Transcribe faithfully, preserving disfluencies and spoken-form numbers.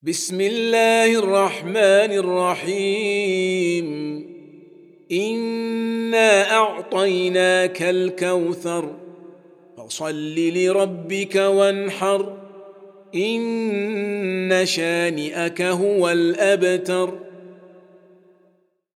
بسم الله الرحمن الرحيم إنا أعطيناك الكوثر فصل لربك وانحر إن شانئك هو الأبتر.